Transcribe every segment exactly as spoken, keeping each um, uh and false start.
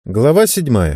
Глава седьмая.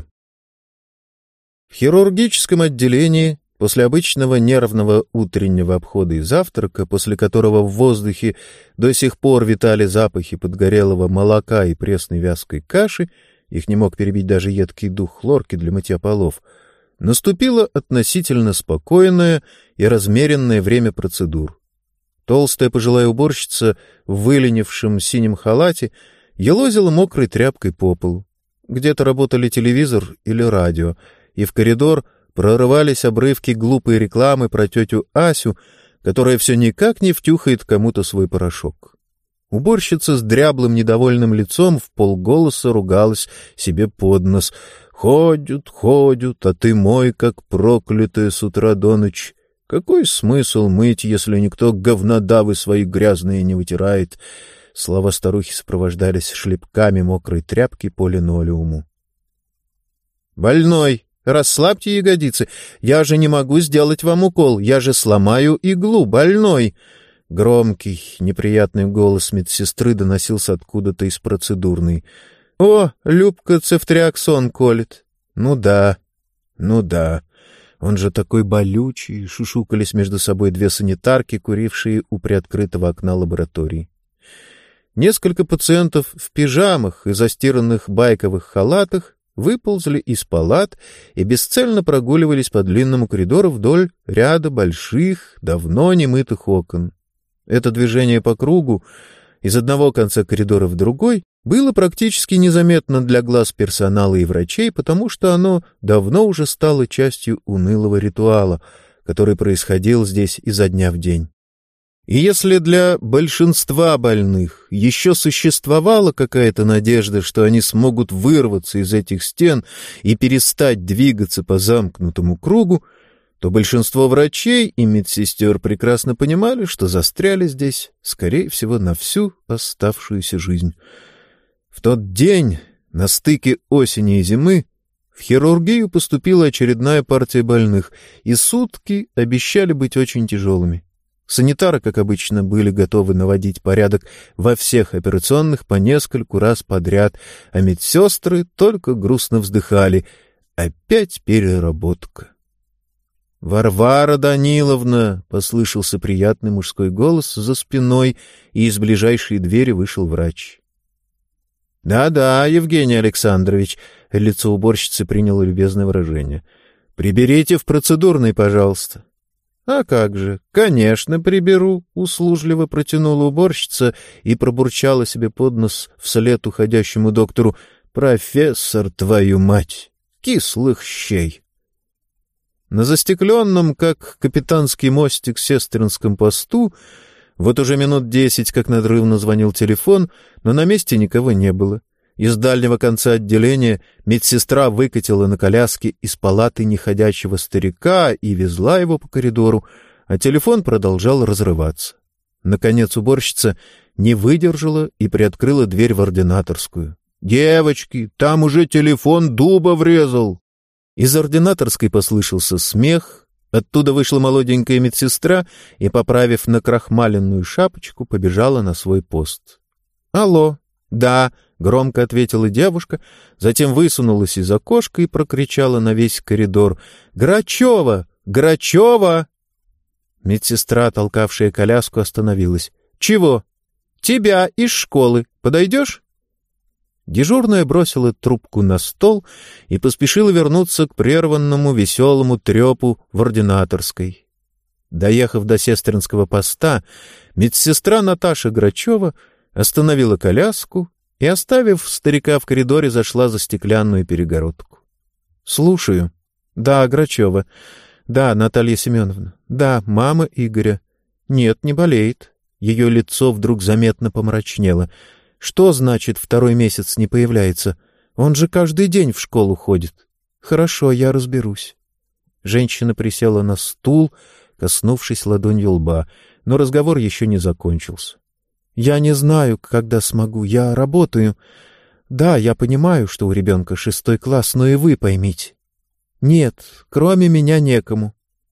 В хирургическом отделении после обычного нервного утреннего обхода и завтрака, после которого в воздухе до сих пор витали запахи подгорелого молока и пресной вязкой каши, их не мог перебить даже едкий дух хлорки для мытья полов, наступило относительно спокойное и размеренное время процедур. Толстая пожилая уборщица в выленившем синем халате елозила мокрой тряпкой по полу. Где-то работали телевизор или радио, и в коридор прорывались обрывки глупой рекламы про тетю Асю, которая все никак не втюхает кому-то свой порошок. Уборщица с дряблым недовольным лицом вполголоса ругалась себе под нос. «Ходят, ходят, а ты мой, как проклятая с утра до ночи. Какой смысл мыть, если никто говнодавы свои грязные не вытирает?» Слова старухи сопровождались шлепками мокрой тряпки по линолеуму. «Больной, расслабьте ягодицы. Я же не могу сделать вам укол. Я же сломаю иглу. Больной!» Громкий, неприятный голос медсестры доносился откуда-то из процедурной. «О, Любка цефтриаксон колет». «Ну да, ну да. Он же такой болючий», — шушукались между собой две санитарки, курившие у приоткрытого окна лаборатории. Несколько пациентов в пижамах и застиранных байковых халатах выползли из палат и бесцельно прогуливались по длинному коридору вдоль ряда больших, давно немытых окон. Это движение по кругу из одного конца коридора в другой было практически незаметно для глаз персонала и врачей, потому что оно давно уже стало частью унылого ритуала, который происходил здесь изо дня в день. И если для большинства больных еще существовала какая-то надежда, что они смогут вырваться из этих стен и перестать двигаться по замкнутому кругу, то большинство врачей и медсестер прекрасно понимали, что застряли здесь, скорее всего, на всю оставшуюся жизнь. В тот день, на стыке осени и зимы, в хирургию поступила очередная партия больных, и сутки обещали быть очень тяжелыми. Санитары, как обычно, были готовы наводить порядок во всех операционных по нескольку раз подряд, а медсестры только грустно вздыхали. Опять переработка. «Варвара Даниловна!» — послышался приятный мужской голос за спиной, и из ближайшей двери вышел врач. «Да-да, Евгений Александрович», — лицо уборщицы приняло любезное выражение. «Приберите в процедурной, пожалуйста». «А как же, конечно, приберу», — услужливо протянула уборщица и пробурчала себе под нос вслед уходящему доктору: «Профессор, твою мать! Кислых щей!» На застекленном, как капитанский мостик, сестринском посту вот уже минут десять, как надрывно звонил телефон, но на месте никого не было. Из дальнего конца отделения медсестра выкатила на коляске из палаты неходячего старика и везла его по коридору, а телефон продолжал разрываться. Наконец уборщица не выдержала и приоткрыла дверь в ординаторскую. «Девочки, там уже телефон дуба врезал!» Из ординаторской послышался смех, оттуда вышла молоденькая медсестра и, поправив накрахмаленную шапочку, побежала на свой пост. «Алло, да», — громко ответила девушка, затем высунулась из окошка и прокричала на весь коридор: «Грачева! Грачева!» Медсестра, толкавшая коляску, остановилась. «Чего?» «Тебя из школы. Подойдешь?» Дежурная бросила трубку на стол и поспешила вернуться к прерванному веселому трепу в ординаторской. Доехав до сестринского поста, медсестра Наташа Грачева остановила коляску и, оставив старика в коридоре, зашла за стеклянную перегородку. — Слушаю. — Да, Грачева. — Да, Наталья Семеновна. — Да, мама Игоря. — Нет, не болеет. Ее лицо вдруг заметно помрачнело. — Что значит второй месяц не появляется? Он же каждый день в школу ходит. — Хорошо, я разберусь. Женщина присела на стул, коснувшись ладонью лба, но разговор еще не закончился. «Я не знаю, когда смогу. Я работаю. Да, я понимаю, что у ребенка шестой класс, но и вы поймите. Нет, кроме меня некому».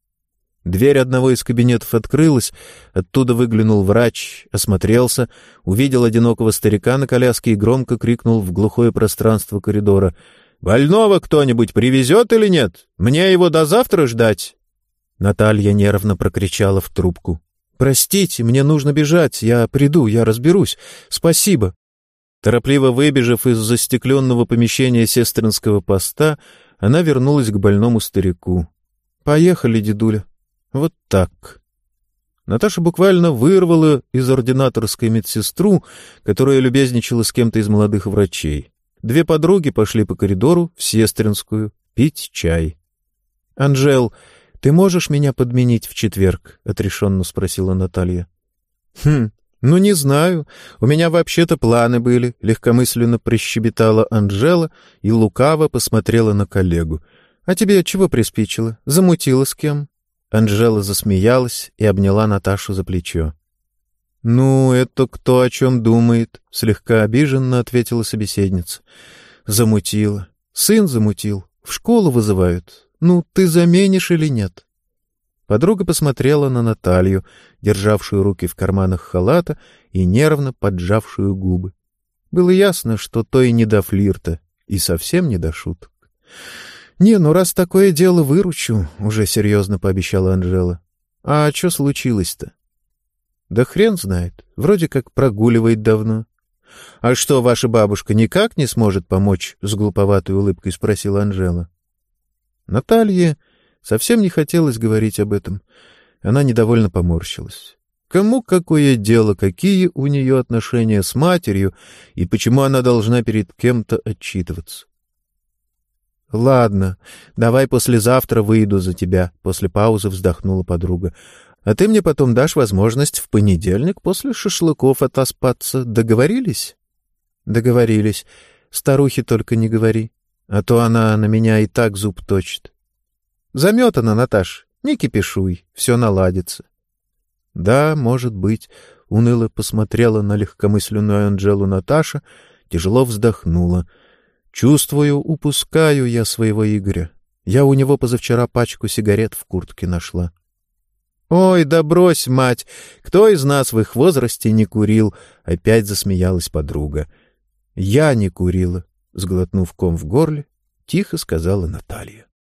Дверь одного из кабинетов открылась, оттуда выглянул врач, осмотрелся, увидел одинокого старика на коляске и громко крикнул в глухое пространство коридора: Больного кто-нибудь привезет или нет? Мне его до завтра ждать?» Наталья нервно прокричала в трубку. «Простите, мне нужно бежать. Я приду, я разберусь. Спасибо». Торопливо выбежав из застекленного помещения сестринского поста, она вернулась к больному старику. «Поехали, дедуля. Вот так». Наташа буквально вырвала из ординаторской медсестру, которая любезничала с кем-то из молодых врачей. Две подруги пошли по коридору в сестринскую пить чай. «Анжел, ты можешь меня подменить в четверг?» — отрешенно спросила Наталья. «Хм, ну не знаю. У меня вообще-то планы были», — легкомысленно прищебетала Анжела и лукаво посмотрела на коллегу. «А тебе чего приспичило? Замутила с кем?» Анжела засмеялась и обняла Наташу за плечо. «Ну, это кто о чем думает?» — слегка обиженно ответила собеседница. «Замутила. Сын замутил. В школу вызывают. Ну, ты заменишь или нет?» Подруга посмотрела на Наталью, державшую руки в карманах халата и нервно поджавшую губы. Было ясно, что то и не до флирта, и совсем не до шуток. «Не, ну раз такое дело, выручу», — уже серьезно пообещала Анжела. «А что случилось-то?» «Да хрен знает. Вроде как прогуливает давно». «А что, ваша бабушка никак не сможет помочь?» — с глуповатой улыбкой спросила Анжела. Наталье совсем не хотелось говорить об этом. Она недовольно поморщилась. Кому какое дело, какие у нее отношения с матерью, и почему она должна перед кем-то отчитываться? «Ладно, давай послезавтра выйду за тебя», — после паузы вздохнула подруга. «А ты мне потом дашь возможность в понедельник после шашлыков отоспаться. Договорились?» «Договорились. Старухе только не говори, а то она на меня и так зуб точит». «Заметана, Наташ, не кипишуй, все наладится». «Да, может быть», — уныло посмотрела на легкомысленную Анжелу Наташа, тяжело вздохнула. «Чувствую, упускаю я своего Игоря. Я у него позавчера пачку сигарет в куртке нашла». «Ой, да брось, мать! Кто из нас в их возрасте не курил?» — опять засмеялась подруга. «Я не курила», — сглотнув ком в горле, тихо сказала Наталья.